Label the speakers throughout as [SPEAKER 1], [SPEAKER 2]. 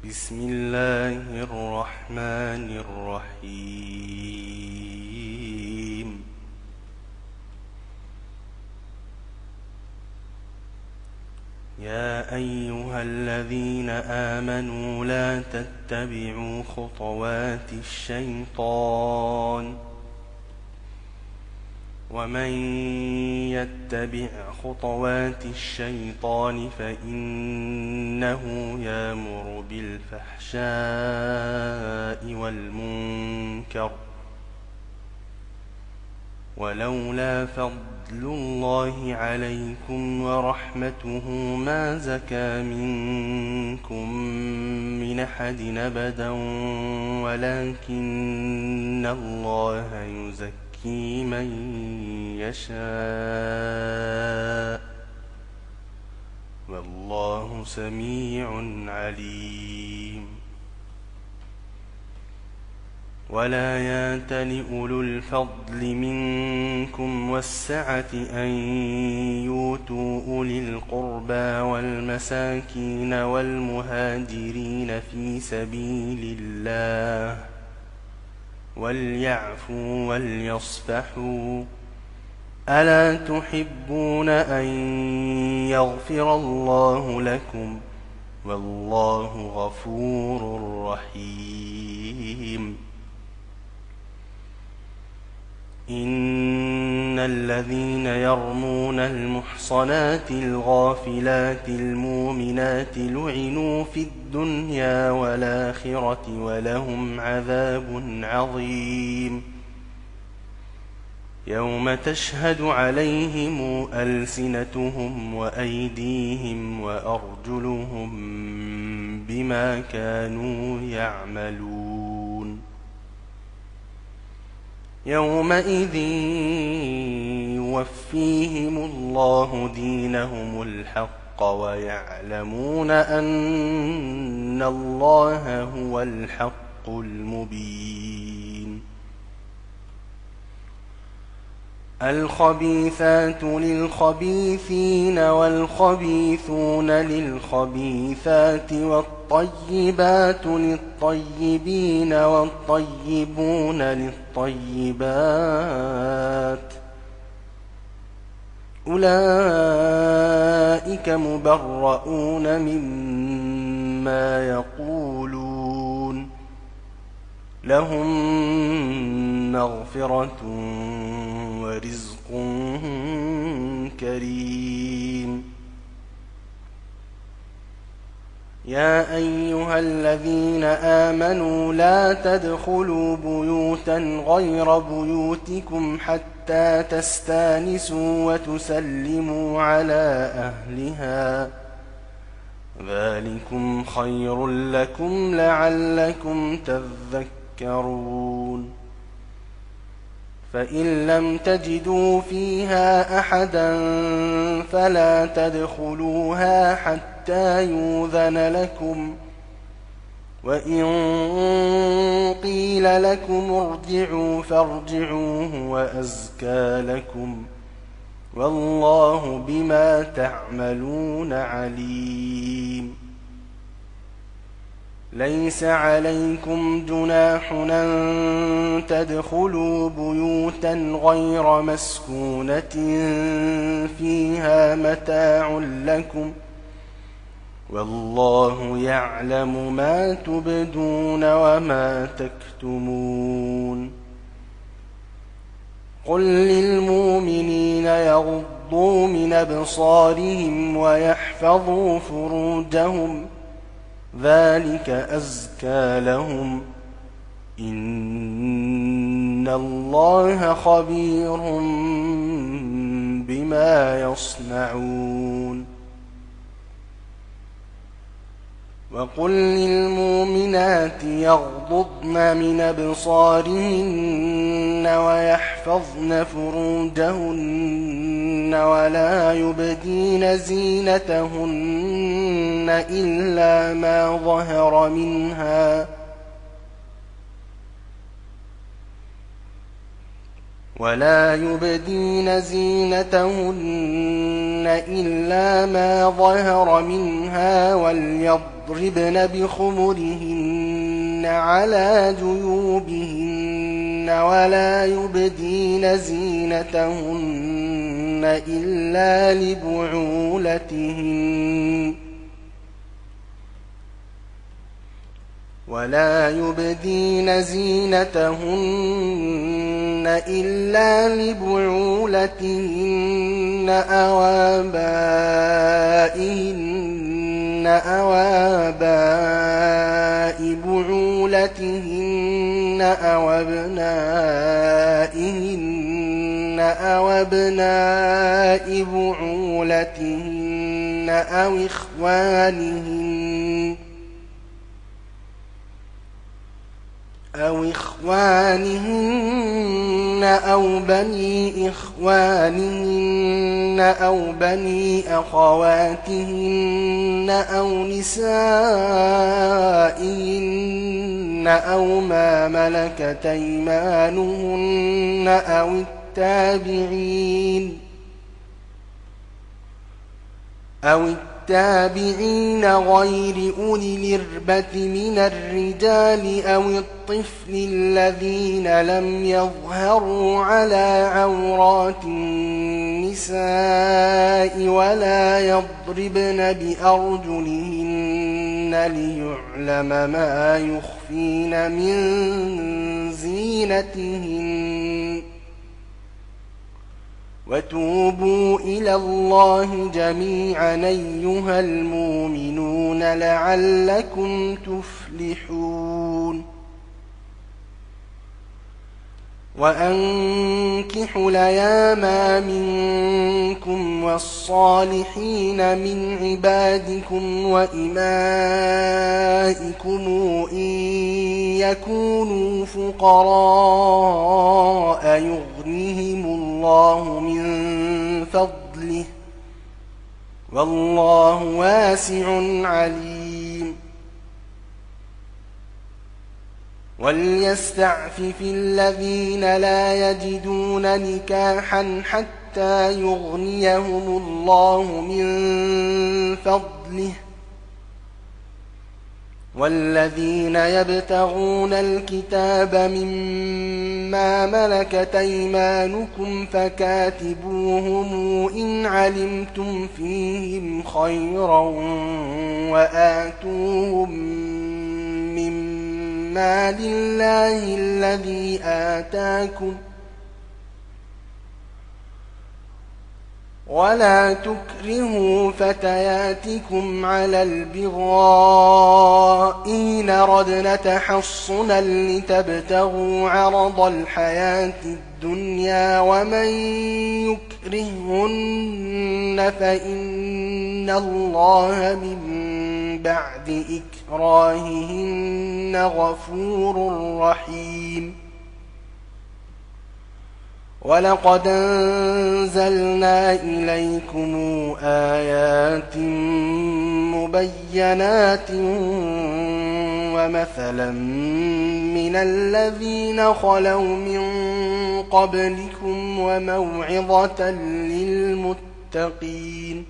[SPEAKER 1] بسم الله الرحمن الرحيم يا أيها الذين آمنوا لا تتبعوا خطوات الشيطان ومن يتبع خطوات الشيطان فإنه يأمر بالفحشاء والمنكر ولولا فضل الله عليكم ورحمته ما زكى منكم من أحد أبدا ولكن الله يزكي من يشاء والله سميع عليم ولا يأتل أولو الفضل منكم والسعة أن يؤتوا أولي القربى والمساكين والمهاجرين في سبيل الله وليعفوا وليصفحوا ألا تحبون أن يغفر الله لكم والله غفور رحيم إن الذين يرمون المحصنات الغافلات المؤمنات لعنوا في الدنيا والآخرة ولهم عذاب عظيم يوم تشهد عليهم ألسنتهم وأيديهم وأرجلهم بما كانوا يعملون يومئذ يوفيهم الله دينهم الحق ويعلمون أن الله هو الحق المبين الخبيثات للخبيثين والخبيثون للخبيثات والطيبات للطيبين والطيبون للطيبات أولئك مبرؤون مما يقولون لهم مغفرة ورزق كريم يا أيها الذين آمنوا لا تدخلوا بيوتا غير بيوتكم حتى تستانسوا وتسلموا على أهلها ذلكم خير لكم لعلكم تذكرون فإن لم تجدوا فيها أحدا فلا تدخلوها حتى يؤذن لكم وإن قيل لكم ارجعوا فارجعوا وأزكى لكم والله بما تعملون عليم ليس عليكم جناح أن تدخلوا بيوتا غير مسكونة فيها متاع لكم والله يعلم ما تبدون وما تكتمون قل للمؤمنين يغضوا من أبصارهم ويحفظوا فروجهم ذلك أزكى لهم إن الله خبير بما يصنعون وقل للمؤمنات يغضضن من أبصارهن ويحفظن فروجهن ولا يبدين زينتهن إلا ما ظهر منها ولا يبدين زينتهن إلا ما ظهر منها وليضربن بخمرهن على جيوبهن ولا يبدين زينتهن إلا لبعولتهن أو آبائهن أو آباء بعولتهن أو أبنائهن أو أبناء بعولتهن أو إخوانهن أو بني إخوانهن أو بني أخواتهن أو نسائهن أو ما ملكت أيمانهن أو التابعين غير أولي الإربة من الرجال أو الطفل الذين لم يظهروا على عورات النساء ولا يضربن بأرجلهن ليعلم ما يخفين من زينتهن وتوبوا إلى الله جميعا أيها المؤمنون لعلكم تفلحون وأنكحوا الأيام منكم والصالحين من عبادكم وإمائكم إن يكونوا فقراء يغنهم الله من فضله والله واسع عليم وليستعفف الذين لا يجدون نكاحا حتى يغنيهم الله من فضله والذين يبتغون الكتاب مما ملكت أيمانكم فكاتبوهم إن علمتم فيهم خيرا وآتوهم مما لله الذي آتاكم ولا تكرهوا فتياتكم على البغاء إن أردنا تحصنا لتبتغوا عرض الحياة الدنيا ومن يكرهن فإن الله من بعد إكراههن غفور رحيم ولقد أنزلنا إليكم آيات مبينات ومثلا من الذين خلوا من قبلكم وموعظة للمتقين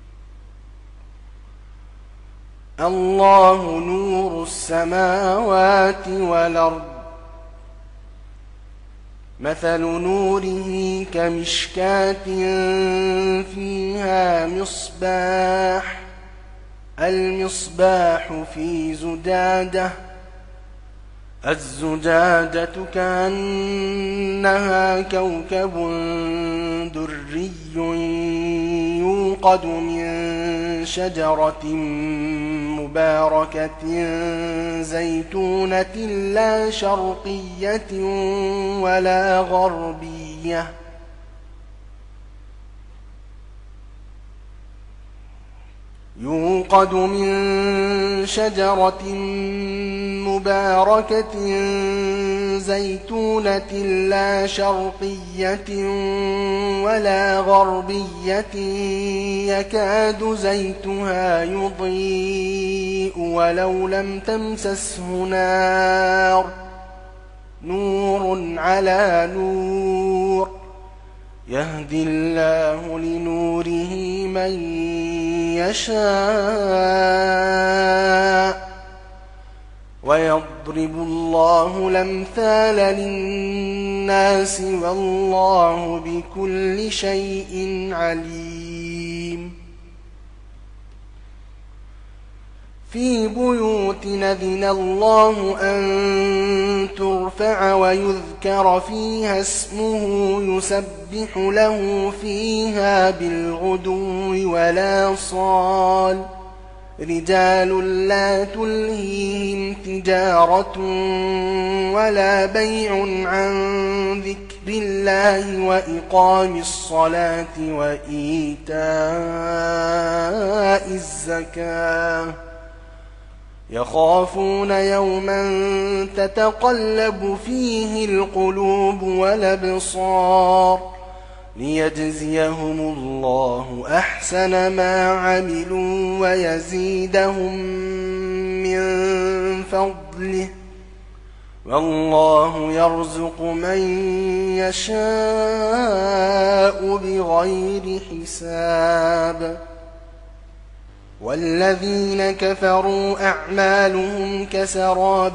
[SPEAKER 1] الله نور السماوات والأرض مثل نوره كمشكاة فيها مصباح المصباح في زجاجة الزجاجة كأنها كوكب دري يوقد من شجرة مباركة زيتونة لا شرقية ولا غربية يوقد من شجرة مباركة زيتونة لا شرقية ولا غربية يكاد زيتها يضيء ولو لم تمسسه نار نور على نور يهدي الله لنوره من يشاء ويضرب الله الأمثال للناس والله بكل شيء عليم. في بيوت أذن الله أن ترفع ويذكر فيها اسمه يسبح له فيها بالغدو والآصال رجال لا تلهيهم تجارة ولا بيع عن ذكر الله وإقام الصلاة وإيتاء الزكاة يخافون يوما تتقلب فيه القلوب والأبصار ليجزيهم الله أحسن ما عملوا ويزيدهم من فضله والله يرزق من يشاء بغير حساب. والذين كفروا أعمالهم كسراب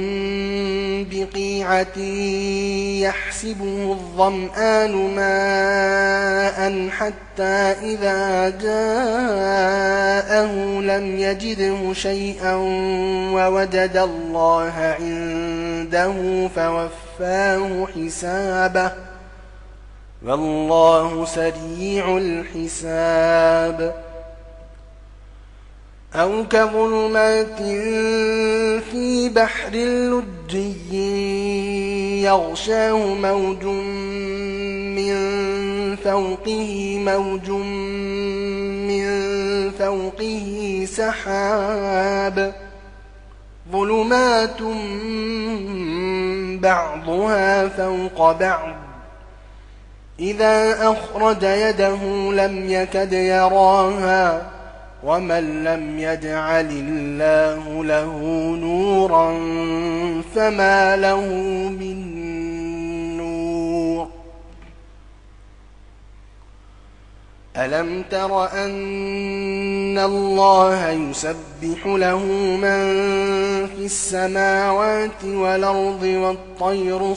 [SPEAKER 1] بقيعة يحسبه الظمآن ماء حتى إذا جاءه لم يجده شيئا ووجد الله عنده فوفاه حسابه والله سريع الحساب. أو كظلمات في بحر لجي يغشاه موج من فوقه سحاب ظلمات بعضها فوق بعض إذا أخرج يده لم يكد يراها ومن لم يجعل الله له نورا فما له من نور. ألم تر أن الله يسبح له من في السماوات والأرض والطير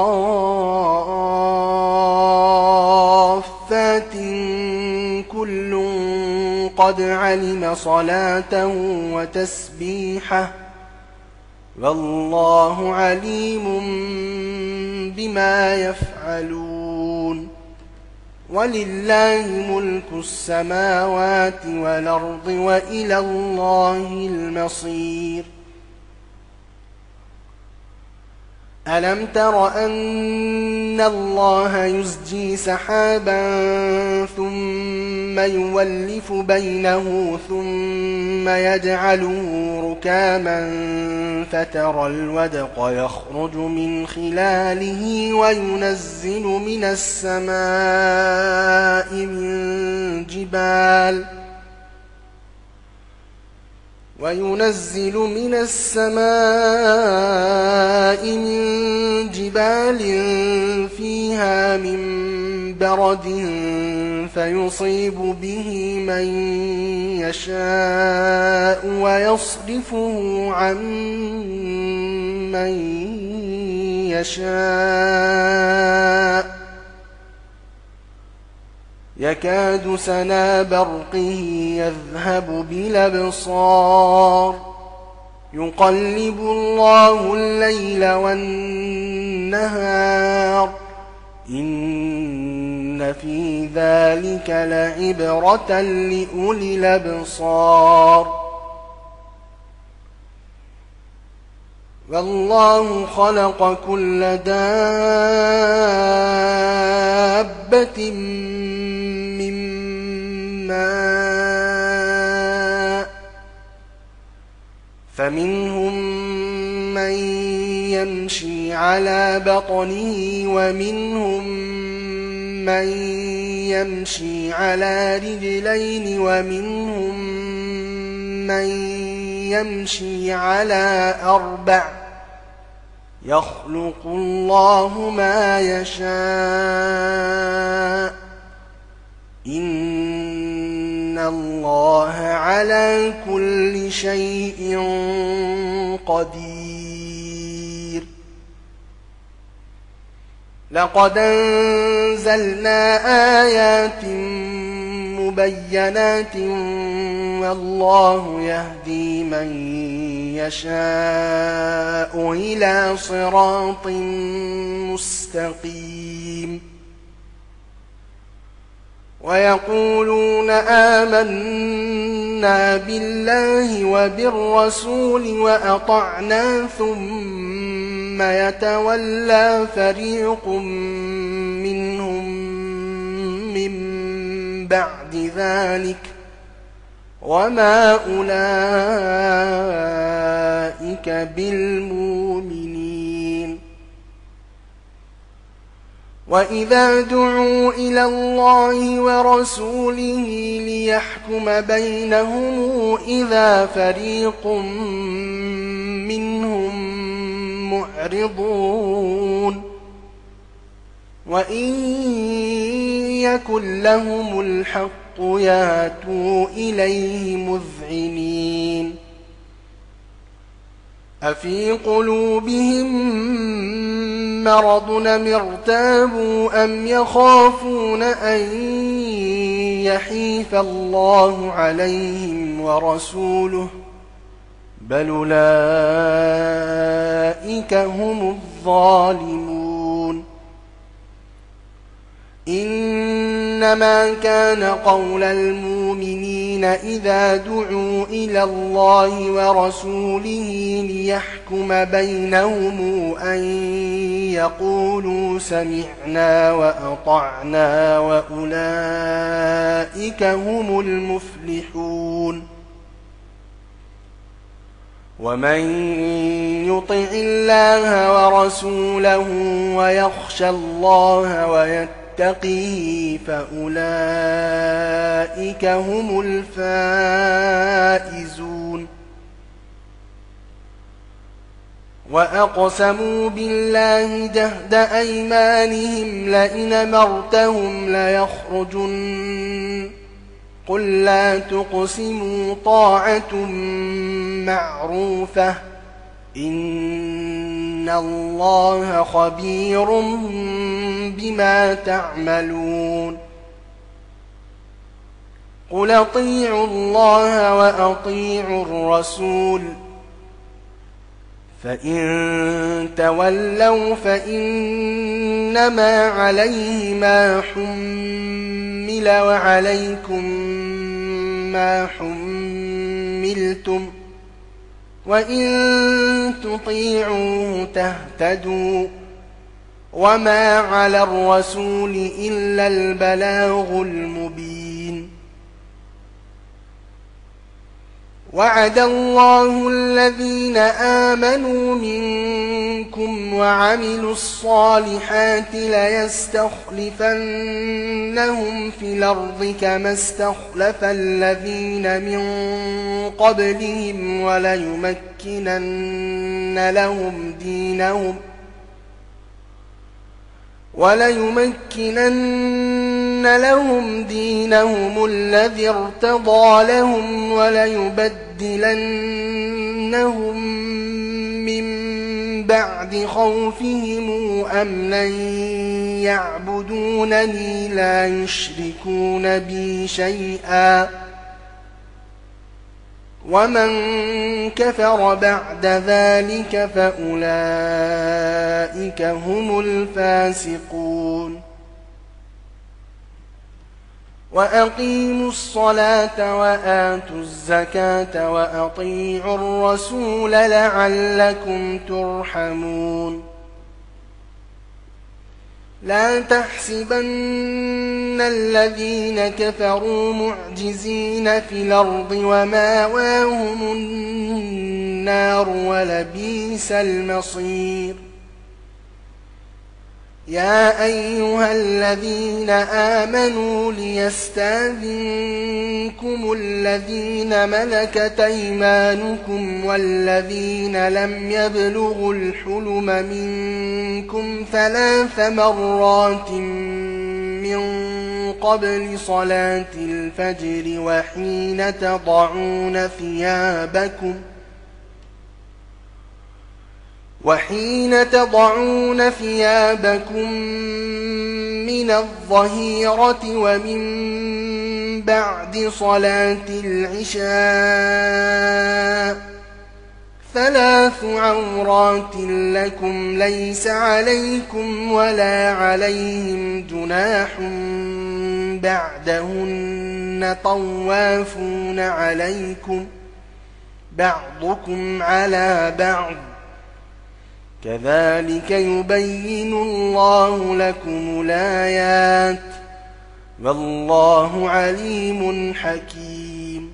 [SPEAKER 1] صافات كل قد علم صلاته وتسبيحه والله عليم بما يفعلون. ولله ملك السماوات والأرض وإلى الله المصير. ألم تر أن الله يزجي سحابا ثم يولف بينه ثم يجعله ركاما فترى الودق يخرج من خلاله وينزل من السماء من جبال فيها من برد فيصيب به من يشاء ويصرفه عن من يشاء يكاد سنا برقه يذهب بالأبصار يقلب الله الليل والنهار إن في ذلك لعبرة لأولي الأبصار. والله خلق كل دابة من ماء فمنهم من يمشي على بطنه ومنهم من يمشي على رجلين ومنهم من يمشي على 4 يخلق الله ما يشاء إن الله على كل شيء قدير لقد أنزلنا آيات مبينات والله يهدي من يشاء إلى صراط مستقيم ويقولون آمنا بالله وبالرسول وأطعنا ثم يتولى فريق منهم من بعد ذلك وما أولئك بالمؤمنين وإذا دعوا إلى الله ورسوله ليحكم بينهم إذا فريق منهم معرضون وإن يكن لهم الحق ياتوا إليه مذعنين أفي قلوبهم مرض أم ارتابوا أم يخافون أن يحيف الله عليهم ورسوله بل أولئك هم الظالمون إنما كان قول المؤمنين إذا دعوا إلى الله ورسوله ليحكم بينهم أن يقولوا سمعنا وأطعنا وأولئك هم المفلحون ومن يطع الله ورسوله ويخشى الله ويتقيه فأولئك هم الفائزون وأقسموا بالله جهد أيمانهم لئن أمرتهم ليخرجن قل لا تقسموا طاعة معروفة إن الله خبير بما تعملون قل أطيعوا الله وأطيعوا الرسول فإن تولوا فإنما عليه ما حمل وعليكم ما حملتم وإن تطيعوه تهتدوا وما على الرسول إلا البلاغ المبين وعد الله الذين آمنوا منكم وعملوا الصالحات ليستخلفنهم في الأرض كما استخلف الذين من قبلهم وليمكنن لهم دينهم الذي ارتضى لهم وليبدلنهم من بعد خوفهم أمنا يعبدونني لا يشركون بي شيئا ومن كفر بعد ذلك فأولئك هم الفاسقون وأقيموا الصلاة وآتوا الزكاة وأطيعوا الرسول لعلكم ترحمون لا تحسبن الذين كفروا معجزين في الأرض ومأواهم النار ولبئس المصير يا أيها الذين آمنوا ليستأذنكم الذين ملكت أيمانكم والذين لم يبلغوا الحلم منكم 3 مرات من قبل صلاة الفجر وحين تضعون ثيابكم من الظهيرة ومن بعد صلاة العشاء 3 عورات لكم ليس عليكم ولا عليهم جناح بعدهن طوافون عليكم بعضكم على بعض كذلك يبين الله لكم الآيات والله عليم حكيم.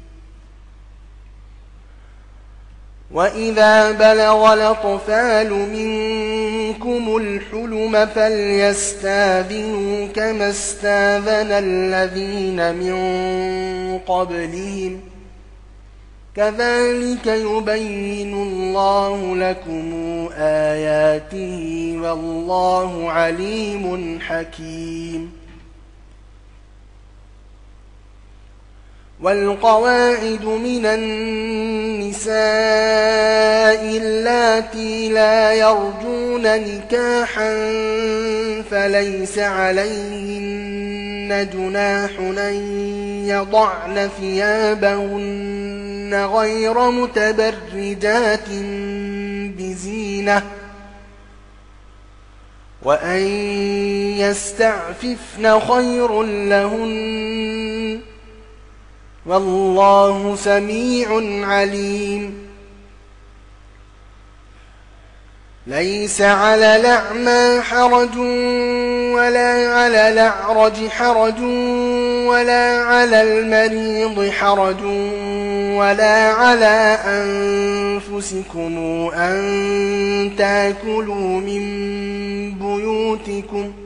[SPEAKER 1] وإذا بلغ الأطفال منكم الحلم فليستأذنوا كما استأذن الذين من قبلهم كذلك يبين الله لكم آياته والله عليم حكيم. والقواعد من النساء اللاتي لا يرجون نكاحا فليس عليهن جناح أن يضعن ثيابهن غير متبرجات بزينة وأن يستعففن خير لهن والله سميع عليم. ليس على الأعمى حرج ولا على الأعرج حرج ولا على المريض حرج ولا على أنفسكم أن تأكلوا من بيوتكم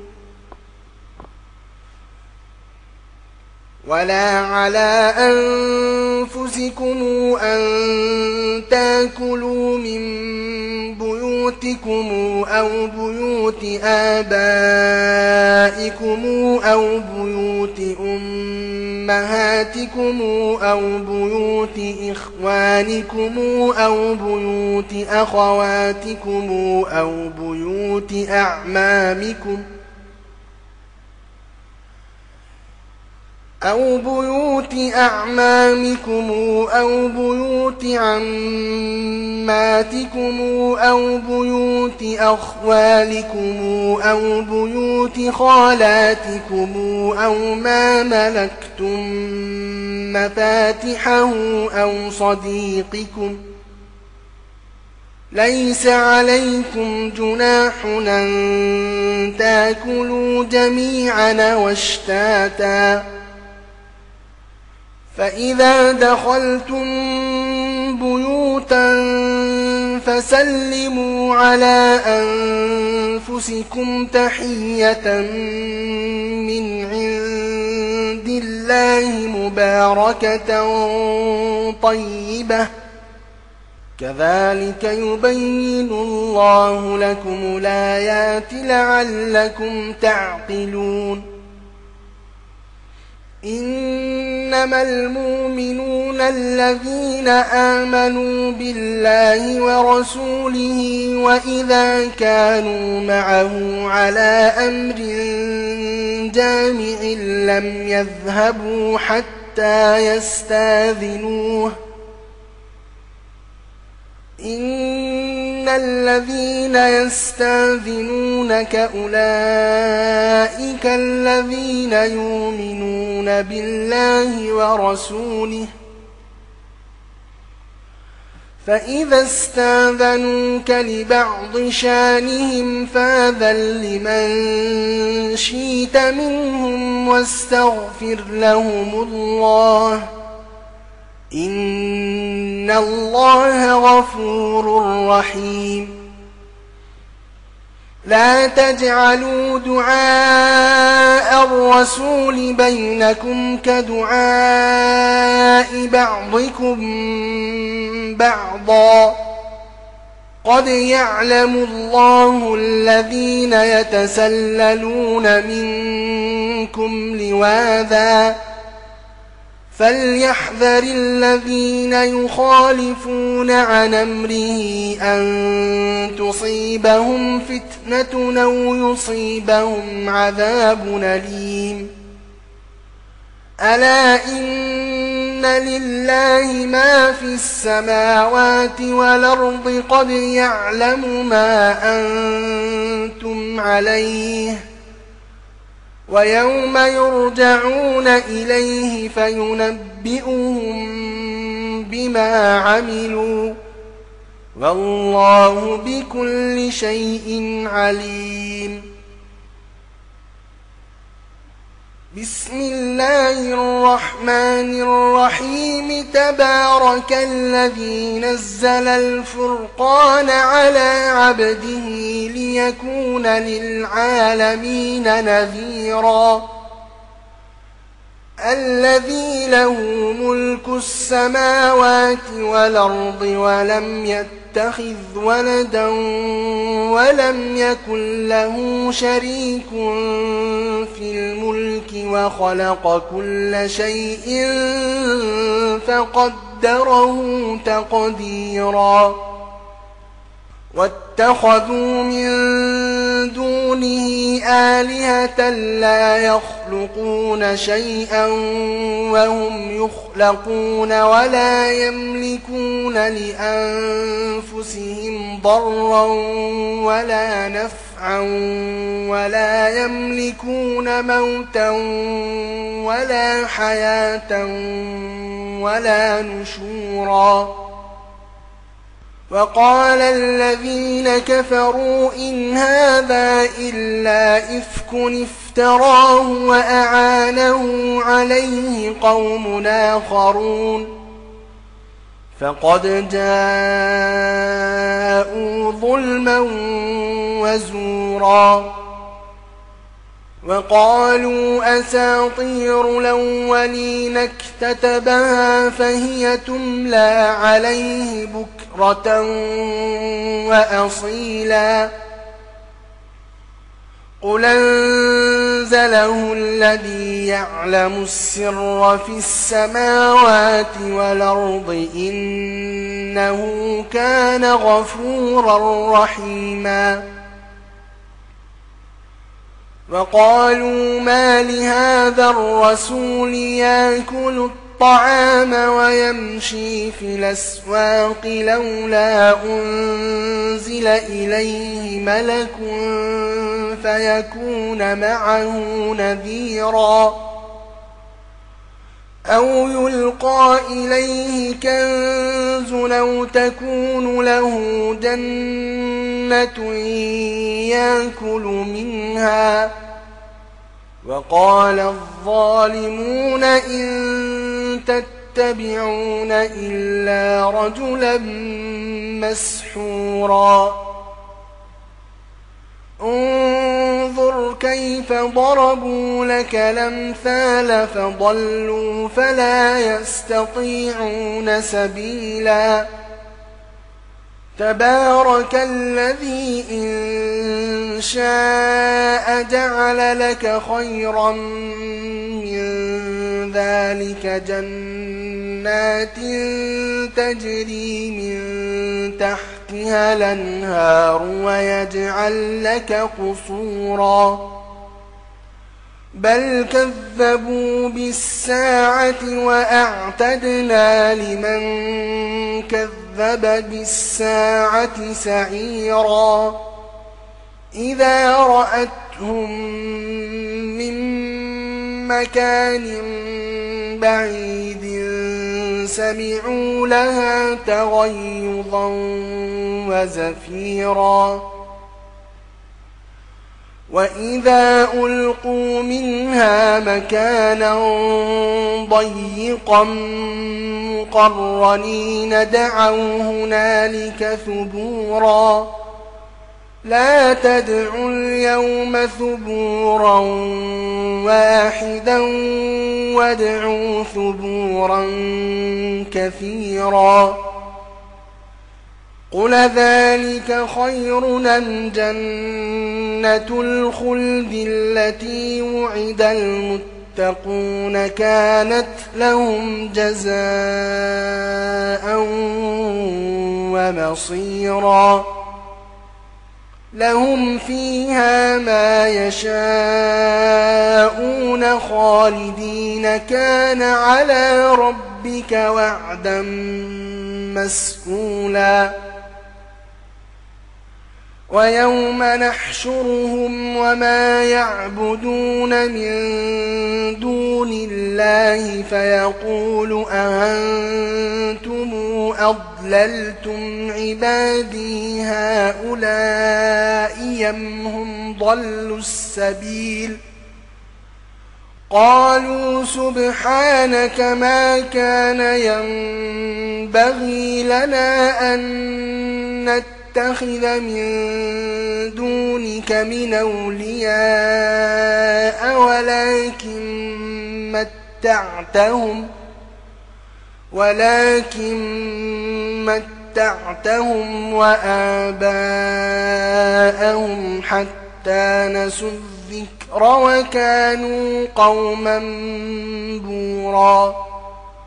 [SPEAKER 1] أو بيوت آبائكم أو بيوت أمهاتكم أو بيوت إخوانكم أو بيوت أخواتكم أو بيوت أعمامكم أو بيوت عماتكم أو بيوت أخوالكم أو بيوت خالاتكم أو ما ملكتم مفاتحه أو صديقكم ليس عليكم جناح أن تأكلوا جميعا واشتاتا فإذا دخلتم بيوتا فسلموا على أنفسكم تحية من عند الله مباركة طيبة كذلك يبين الله لكم الآيات لعلكم تعقلون. إنما المؤمنون الذين آمنوا بالله ورسوله وإذا كانوا معه على أمر جامع لم يذهبوا حتى يستأذنوه إن الذين يستأذنونك أولئك الذين يؤمنون بالله ورسوله فإذا استأذنوك لبعض شانهم فأذن لمن شئت منهم واستغفر لهم الله إن الله غفور رحيم. لا تجعلوا دعاء الرسول بينكم كدعاء بعضكم بعضا قد يعلم الله الذين يتسللون منكم لواذا فليحذر الذين يخالفون عن أمره أن تصيبهم فتنة أو يصيبهم عذاب أليم ألا إن لله ما في السماوات والأرض قد يعلم ما أنتم عليه ويوم يرجعون إليه فينبئهم بما عملوا والله بكل شيء عليم بسم الله الرحمن الرحيم تبارك الذي نزل الفرقان على عبده ليكون للعالمين نذيرا الذي له ملك السماوات والأرض ولم يتخذ ولدا ولم يكن له شريك في الملك وخلق كل شيء فقدره تقديرا واتخذوا من دونه آلهة لا يخلقون شيئا وهم يخلقون ولا يملكون لأنفسهم ضرا ولا نفعا ولا يملكون موتا ولا حياة ولا نشورا وقال الذين كفروا إن هذا إلا إفك افتراه وأعانه عليه قوم آخرون فقد جاءوا ظلما وزورا وقالوا أساطير الأولين اكتتبها فهي تملى عليه بكرة وأصيلا قل أنزله الذي يعلم السر في السماوات والأرض إنه كان غفورا رحيما وقالوا ما لهذا الرسول يأكل الطعام ويمشي في الأسواق لولا أنزل إليه ملك فيكون معه نذيرا أو يلقى إليه كنز أو تكون له جنة يأكل منها وقال الظالمون إن تتبعون إلا رجلا مسحورا انظر كيف ضربوا لك الأمثال فضلوا فلا يستطيعون سبيلا تبارك الذي إن شاء جعل لك خيرا من ذلك جنات تجري من تحتها الأنهار ويجعل لك قصورا بل كذبوا بالساعة وأعتدنا لمن كذب بالساعة سعيرا إذا رأتهم من مكان بعيد سمعوا لها تغيظا وزفيرا وإذا ألقوا منها مكانا ضيقا مقرنين دعوا هنالك ثبورا لا تدعوا اليوم ثبورا واحدا وادعوا ثبورا كثيرا قل ذلك خير أم جنة الخلد التي وعد المتقون كانت لهم جزاء ومصيرا لهم فيها ما يشاءون خالدين كان على ربك وعدا مسئولا ويوم نحشرهم وما يعبدون من دون الله فيقول أأنتم أضللتم عبادي هؤلاء أم هم ضلوا السبيل قالوا سبحانك ما كان ينبغي لنا أن نتخذ من دونك من أولياء ولكن متعتهم وآباءهم حتى نسوا الذكر وكانوا قوما بورا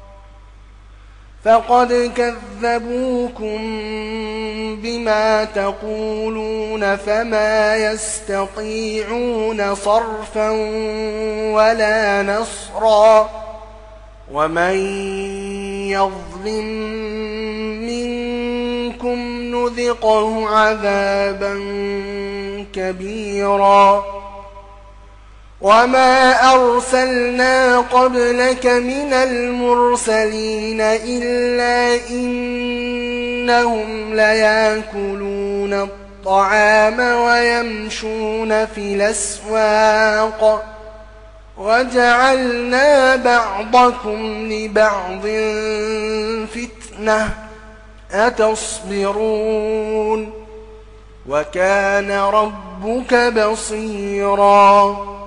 [SPEAKER 1] فقد كذبوكم بما تقولون فما يستطيعون صرفا ولا نصرا ومن يظلم منكم نذقه عذابا كبيرا وما أرسلنا قبلك من المرسلين إلا إنهم ليأكلون الطعام ويمشون في الأسواق وجعلنا بعضكم لبعض فتنة أتصبرون وكان ربك بصيرا